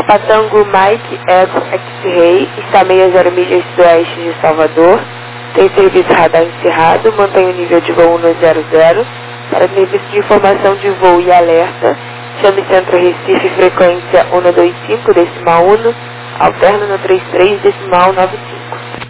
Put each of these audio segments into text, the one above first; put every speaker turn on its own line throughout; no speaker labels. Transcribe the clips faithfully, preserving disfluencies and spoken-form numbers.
Papatango Mike Echo X-Ray, está a meia zero milhas do oeste de Salvador. Tem serviço radar encerrado, mantém o nível de voo no zero zero. Para serviço de informação de voo e alerta, chame Centro Recife, frequência um dois cinco, decimal um, alterno no trinta e três, decimal noventa e cinco.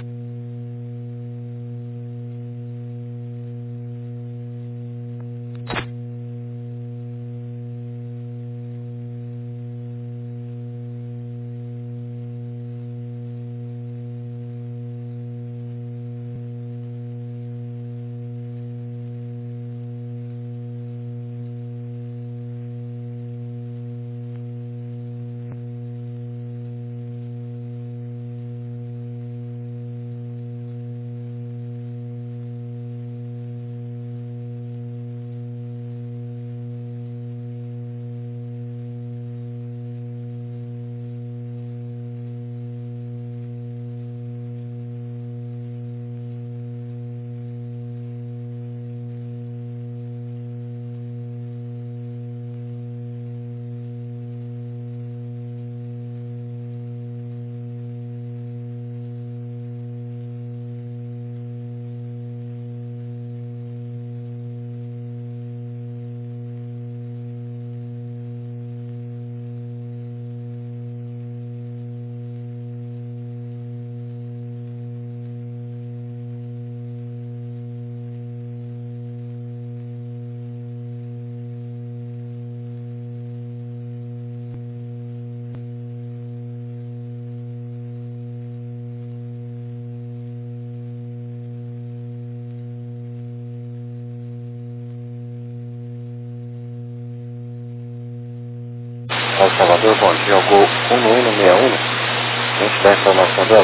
Salvador, bom dia, o Gol um um seis um, a gente dá a informação dela.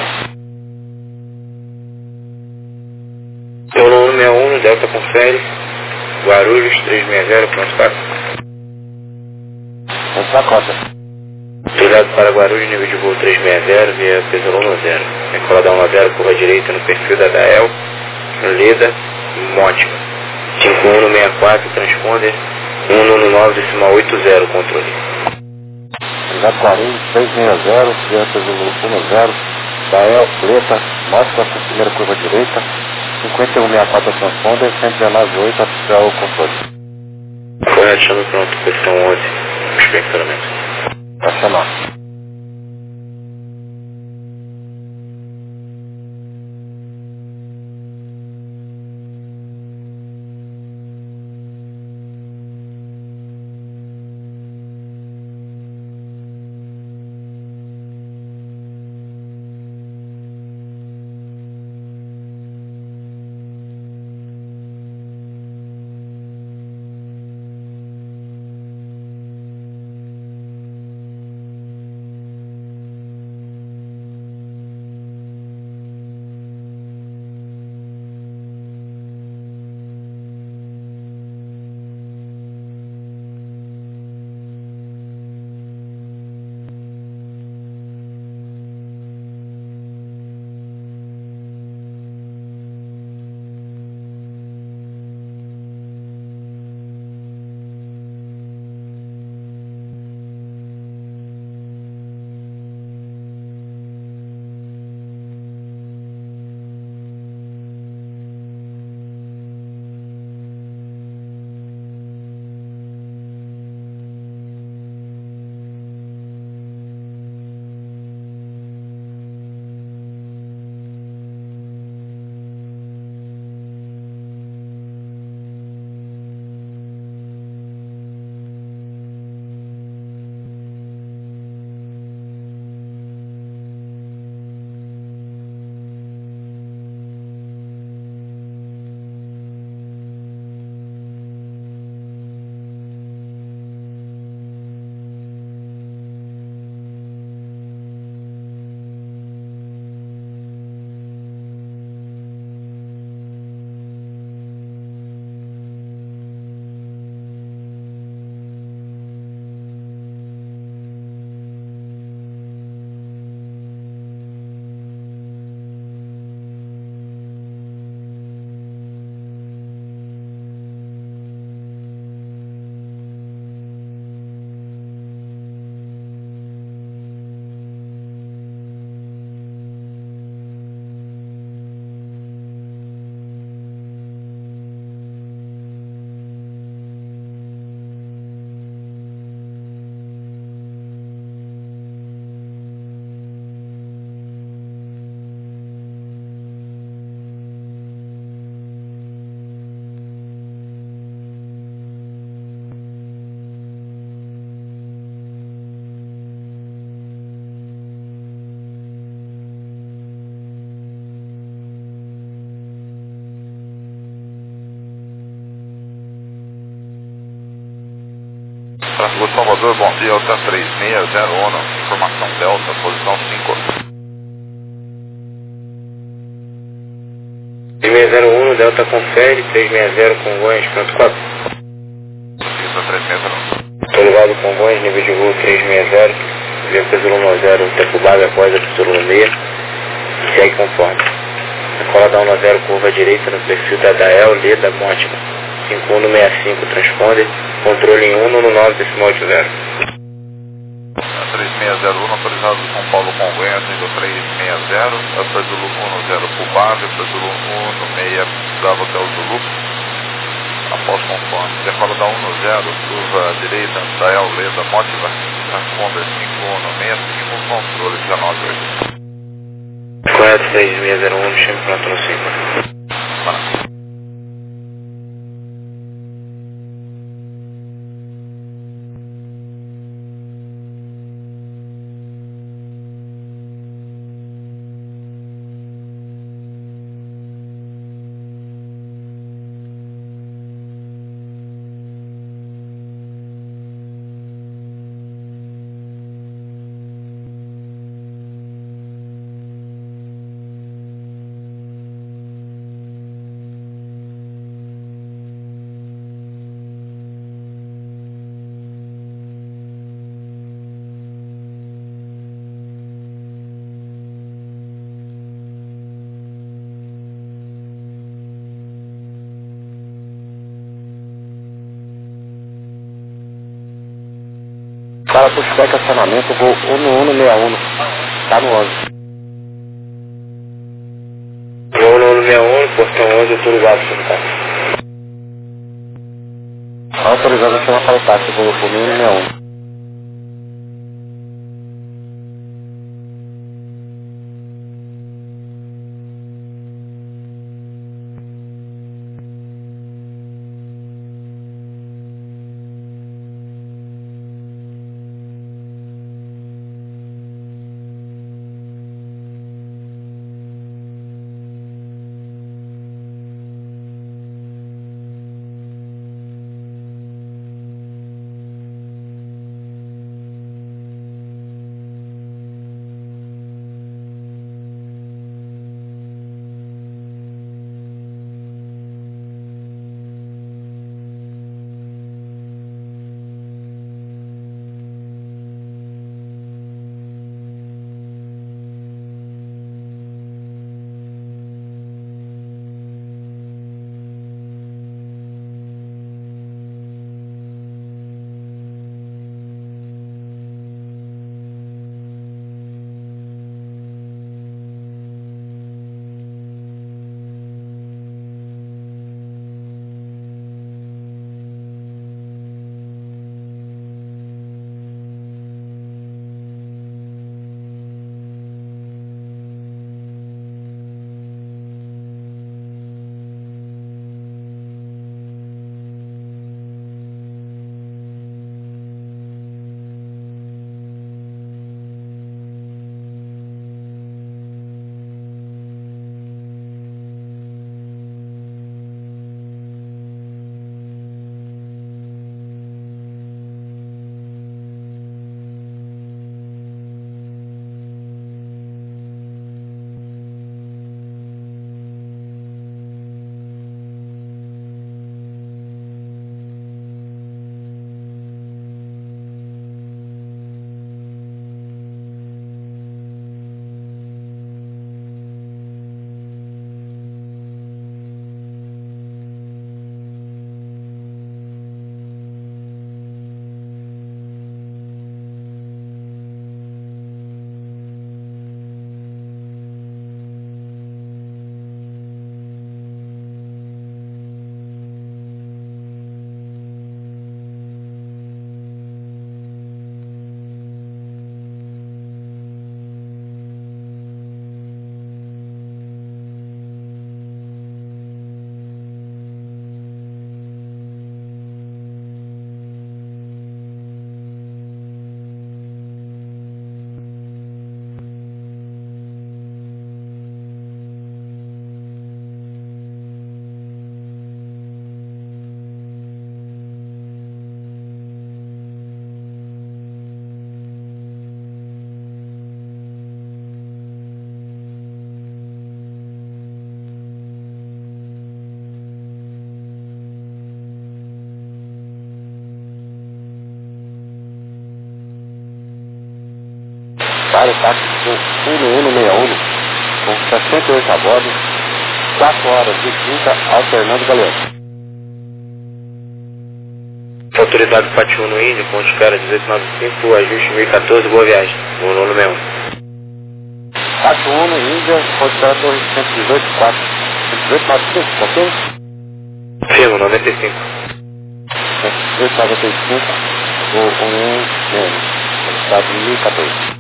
Gol um um seis um, Delta confere, Guarulhos três seis zero, pronto para.
Vamos pra cota.
Virado para Guarulhos, nível de voo três seis zero, via peso um zero. Recolada um zero, curva direita no perfil da Dael, Leda, Mótica. cinco um seis quatro, transponder, um um nove, decimal oito zero, controle.
Virado Guarulhos três seis zero, via peso um zero, Dael, Leda, Mótica, primeira curva direita, cinquenta e um sessenta e quatro, transponder, cento e dezenove oito, oficial, controle.
Correto, chama pronto, posição onze, inspecionamento.
Tá chamando. Tráfego Salvador, bom dia, Delta três seis zero um, informação Delta, posição cinco.
três seis zero um, Delta confere, três seis zero Congonhas, pronto quatro.
Isso, três seis zero um.
Estou ligado Congonhas, nível de voo três seis zero, via Peso zero, tempo base após a Peso seis, segue conforme. Decola da um zero, curva direita no perfil da Dael, Leda, Mótica, cinco um seis cinco, transponder, controle em um no nove decimal oito zero.
três seis zero um, autorizado do São Paulo Congonhas, nível três seis zero, Upper Zulu um zero Pubave, Upper Zulu um seis Bravo Hotel Zulu, após conforme, decola da um zero, curva direita, Dael, Leda, Mótica, transponder cinco um seis cinco, controle dezenove oito.
Correto, três seis zero um, chame pronto no cinco.
Maravilha. Para puxback acionamento, voo um um seis um, tá no onze.
Voo um um seis um, portão onze, autorizado, senhor.
Autorizado a chamar para o táxi, voo um um seis um. Operário, táxi um um seis um, com sessenta e oito a bordo, quatro horas e trinta, alternando Galeão.
Autorizado Pati um no Índio, ponte cara dezoito noventa e cinco, ajuste mil e quatorze, boa viagem. Vou no número um.
Pati um no Índia, ponte cara torre cento e dezoito, quatro, cento e dezoito, noventa e cinco, ok?
Firmo, noventa e cinco.
cento e dezoito, noventa e cinco, vou um um menos, velocidade mil e quatorze.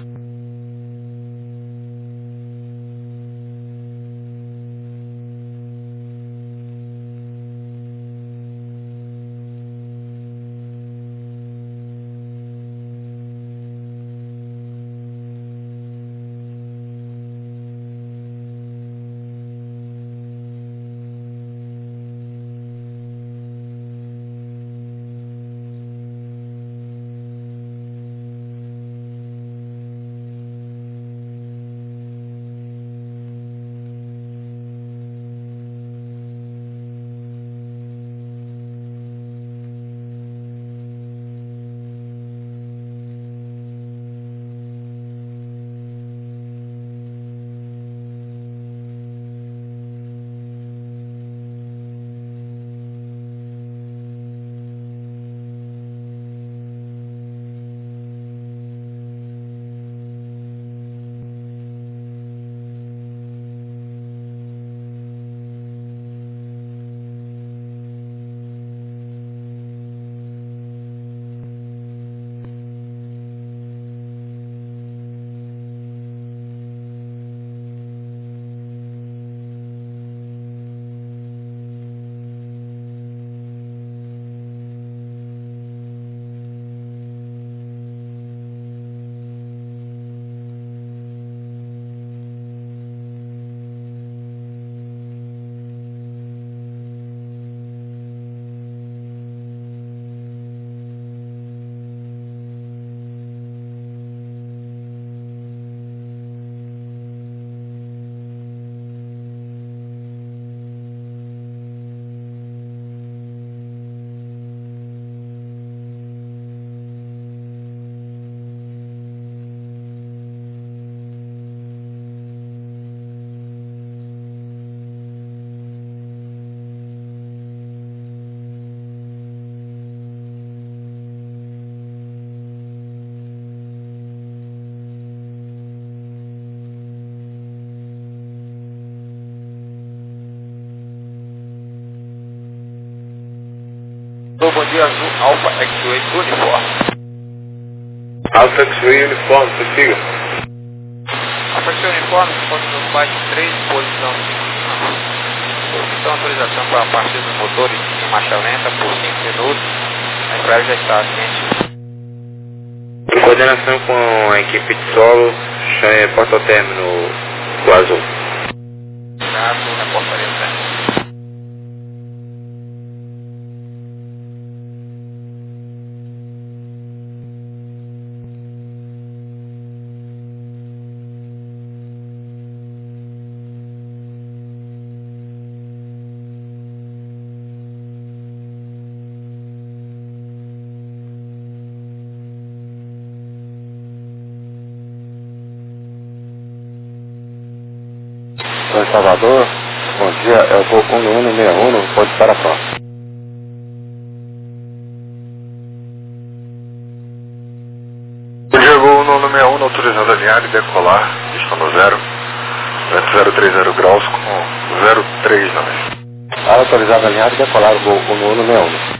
Bom dia, Azul, Alpha X-Ray Uniforme.
Alpha X-Ray Uniforme, prossiga.
Alpha X-Ray Uniforme, ponto do faixa três, posição cinco. Então, autorização para a partida dos motores em marcha lenta por cinco minutos. A empresa já está ciente.
Em coordenação com a equipe de solo, chame porta ao término do Azul.
Caso, reportaria o término.
Estou em Salvador, bom dia, é o voo um um seis um, pode estar a próxima.
Bom dia, voo um um seis um, autorizado a alinhar e decolar, destino zero, vento zero trinta graus com zero três nove.
Autorizado a alinhar e decolar o voo um um seis um.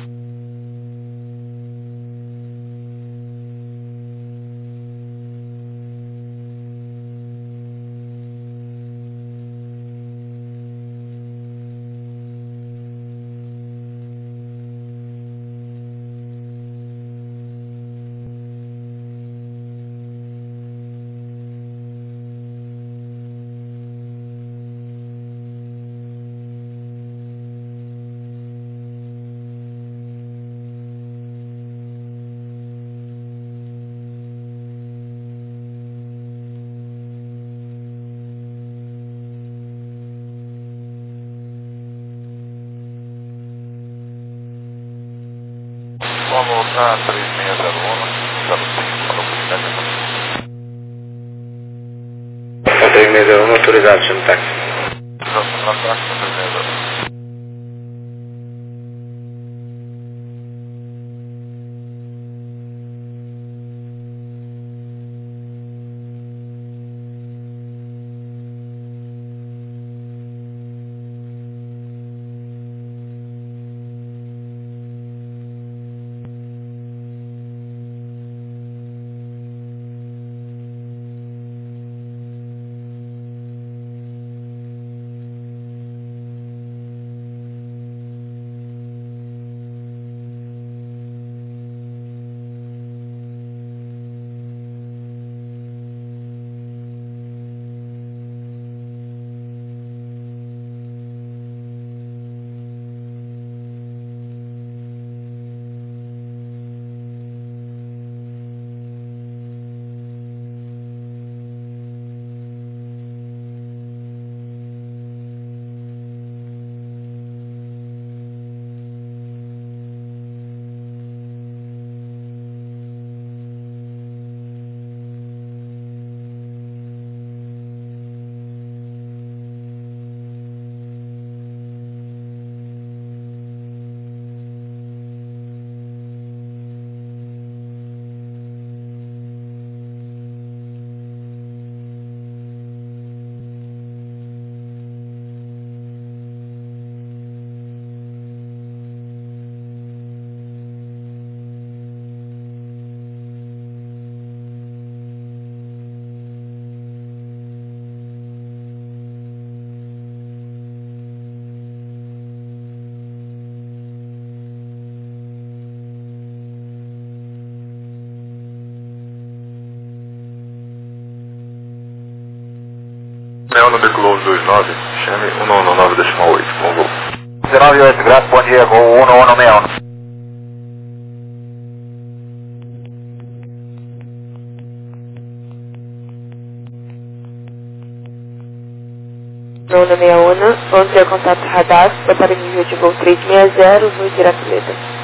Vamos voltar três seis zero um, zero cinco, falou com o
Autorizado, chama o táxi.
Autorização para táxi, três seis zero. Leona de Globo dois nove, chame um nove nove decimal oito, bom voo.
dezenove oito, graças, bom dia, voo um um seis um.
um um seis um, vamos ter contato radar, para nível de voo três seis zero, voo direto Leda.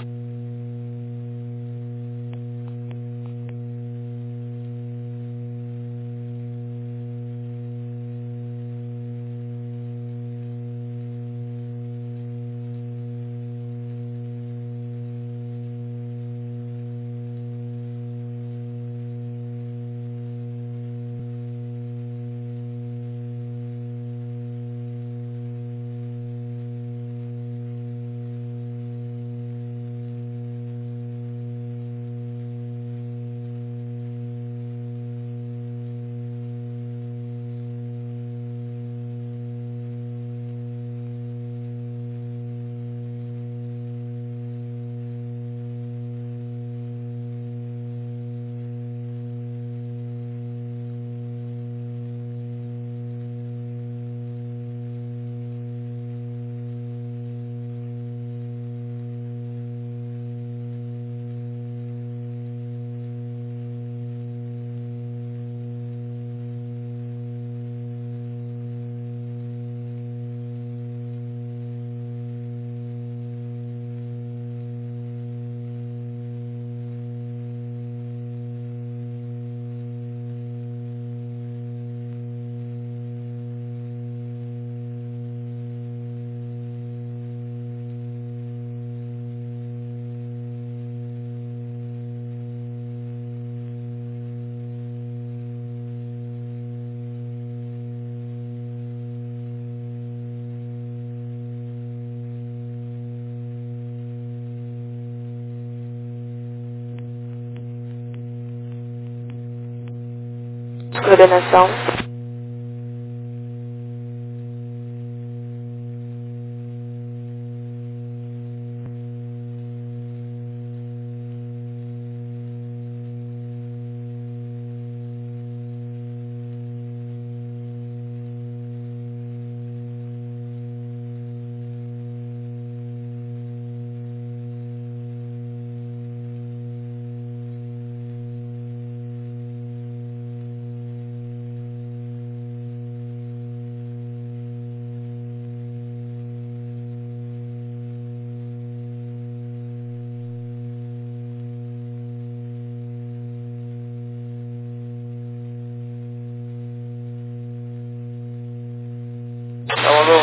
Coordenação.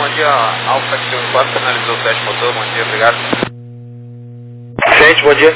dia, Alfa X um quatro, finalizou o teste motor, bom dia, obrigado.
Gente, bom dia.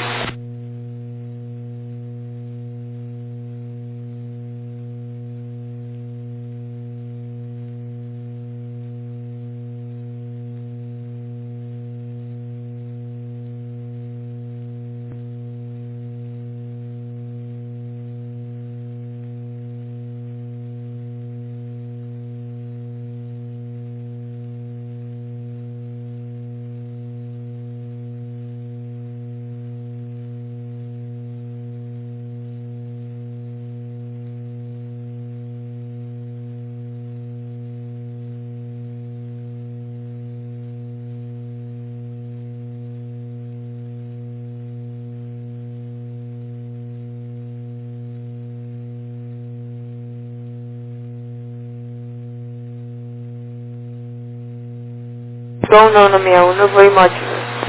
Bom, não, na minha um, vou em módulo.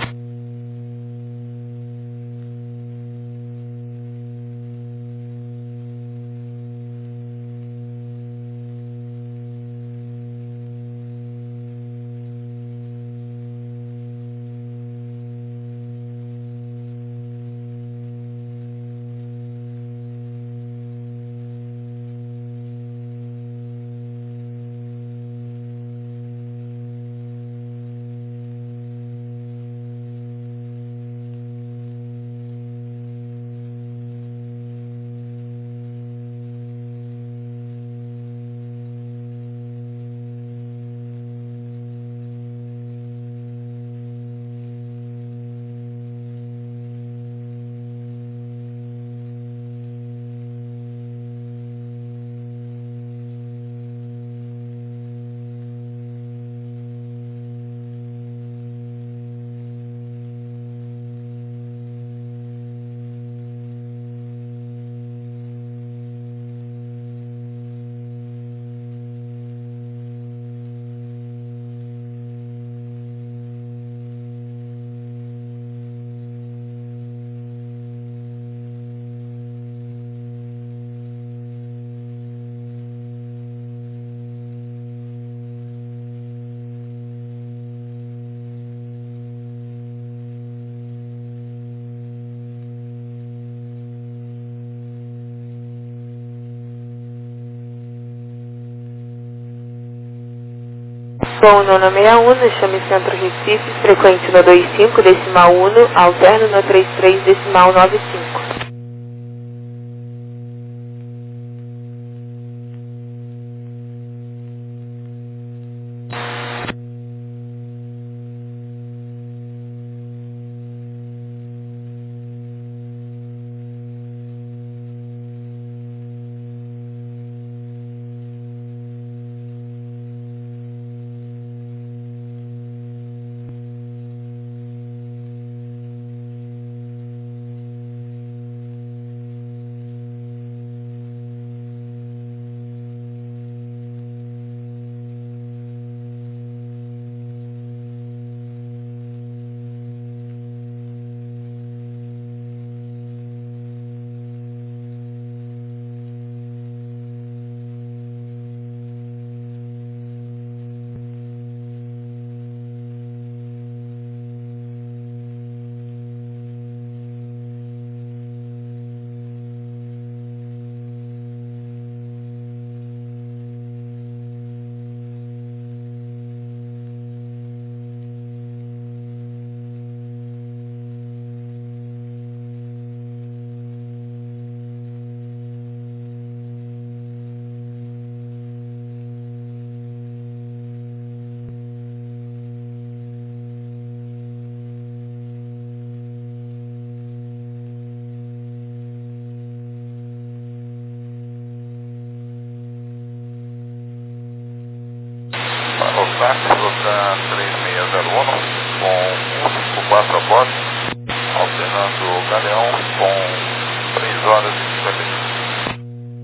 Bom, nona sessenta e um, chame Centro Recife, frequente no vinte e cinco, decimal um, alterno no trinta e três, decimal noventa e cinco.
Rota três seis zero um, com cento e cinquenta e quatro a bordo, alternando o Galeão com três horas e cinquenta e cinco.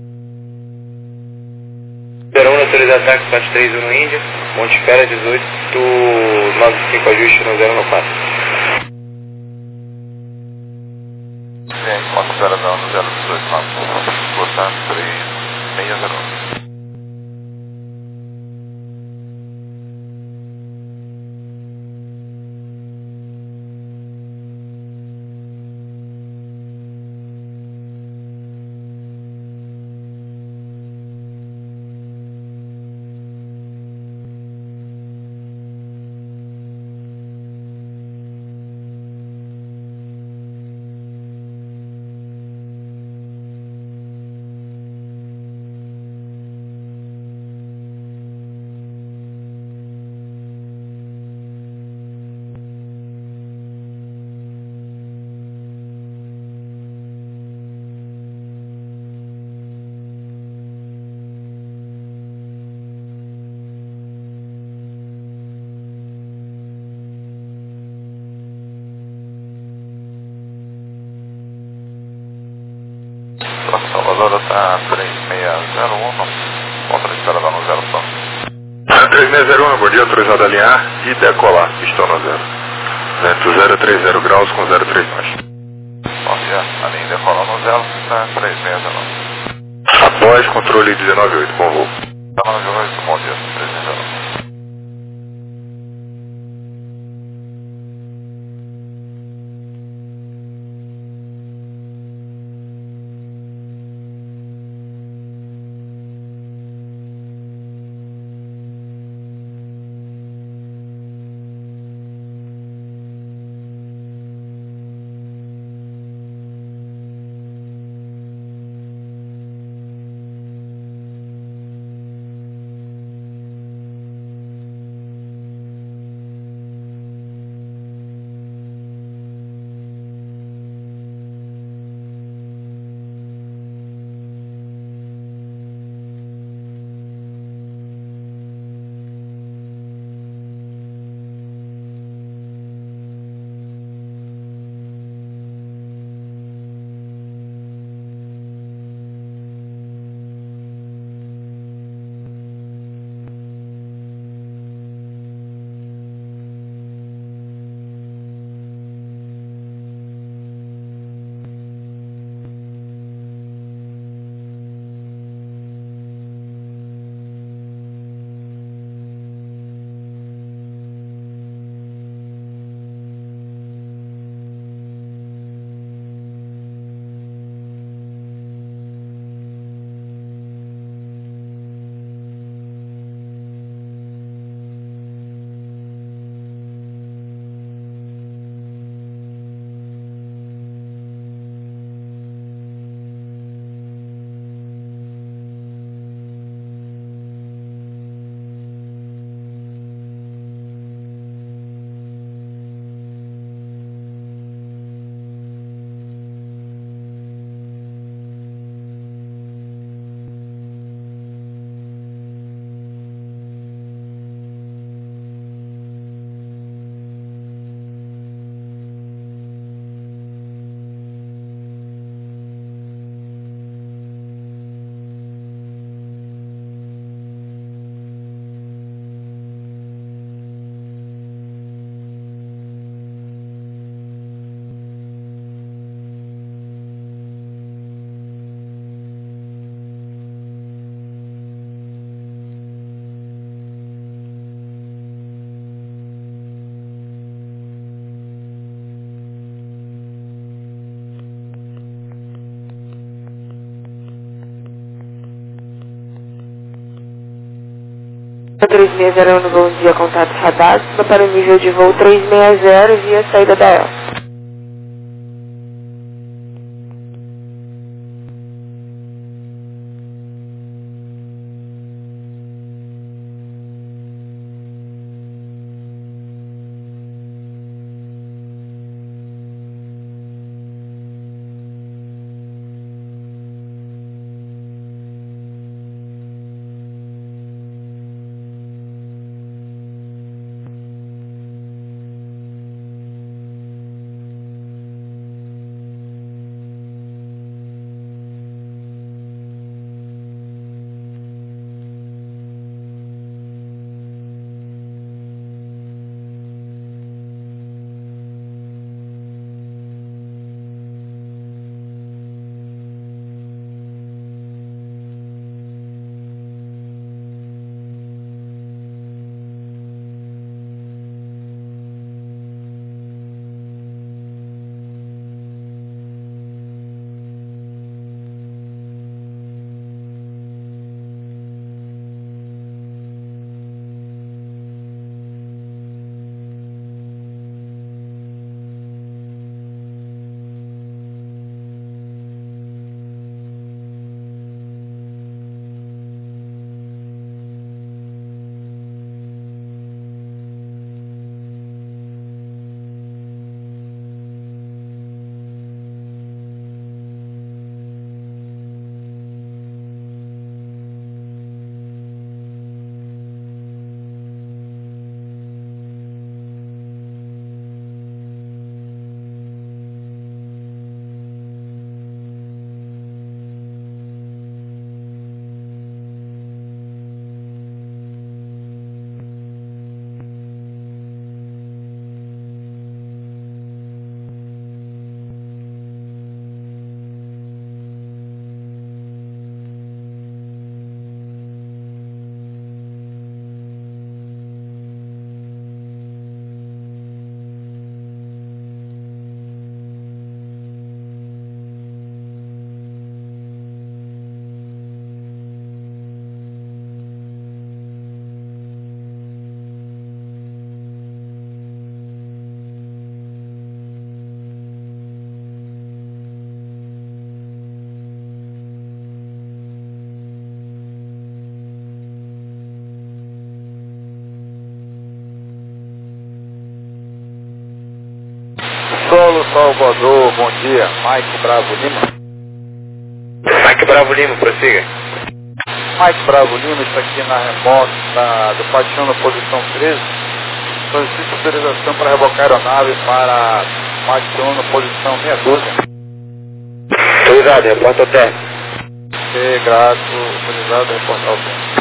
Verão, autorizado ataque quatro três um no Índia, Monte Espera dezoito, nove cinco ajuste no zero no quatro.
Sim, Monte Espera no zero dezoito, Rota três seis zero um. Salvador está três seis zero um, ponto de espera da no zero só. três seis zero um, bom dia, autorizado a alinhar e decolar, pistão no zero. Vento zero três zero graus com zero três mais. Bom dia, alinha e decolar no zero, está três seis zero um. Após controle dezenove oito, bom voo. dezenove oito, bom dia, três seis zero um.
três seis zero um, bom dia, contato radar, para o nível de voo três seis zero via saída da E L.
Salvador, bom dia. Mike Bravo Lima.
Mike Bravo Lima, prossiga.
Mike Bravo Lima está aqui na remota da, do Paixão, posição treze. Solicito autorização para rebocar a aeronave para Paixão, posição meia dúzia.
Autorizado, reporta o teste.
Ok, grato. Autorizado, reportar o tempo.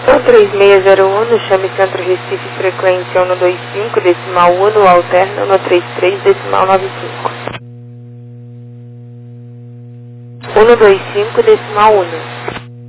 um três seis zero um, chame Centro Recife, frequência um dois cinco, decimal um, alterna um três três, decimal nove cinco. um dois cinco, decimal um.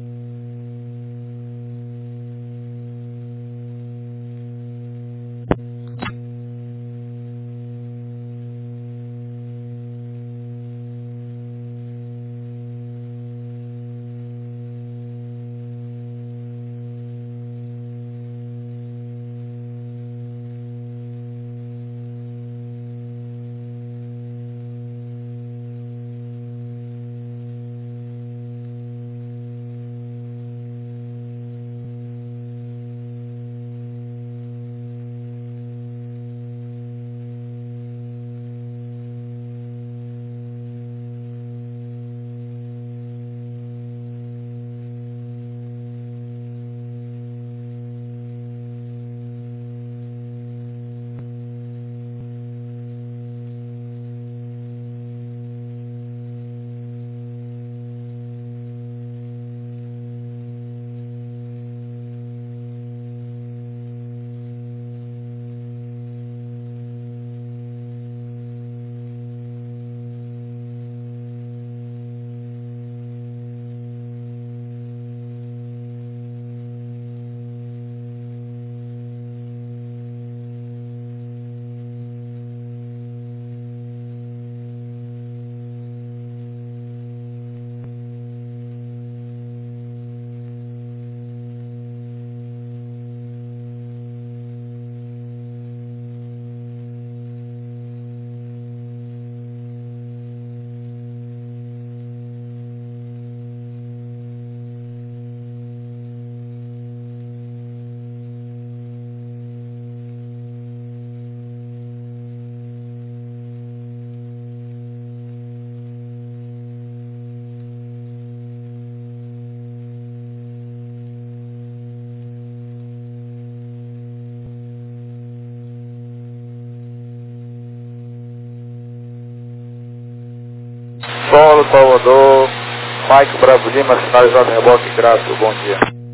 Solo, Salvador, Mike Bravo Lima, sinalizado reboque, Graço, bom dia.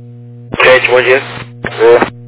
Gente, bom dia.
Vê.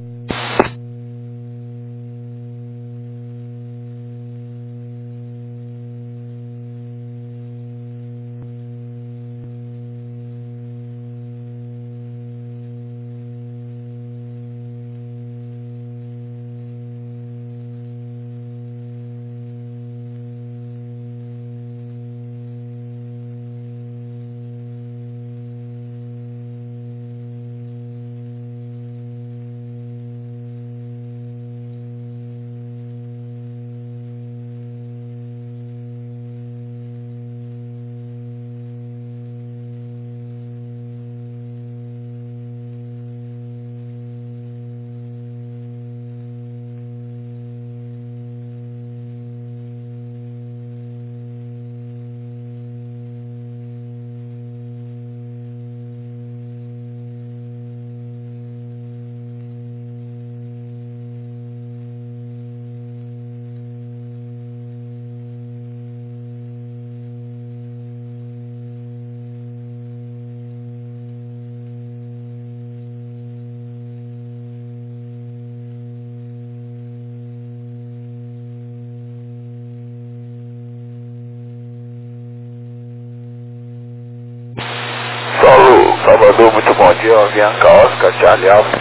Salvador, muito bom dia, Bianca Oscar, Charlie Alfa.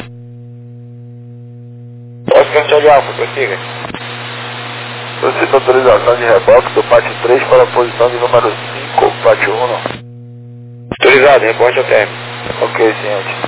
Oscar Charlie Alfa, prossiga.
Solicito autorização de reboque do pátio três para a posição de número cinco, pátio um.
Autorizado, reporte ao término.
Ok, ciente.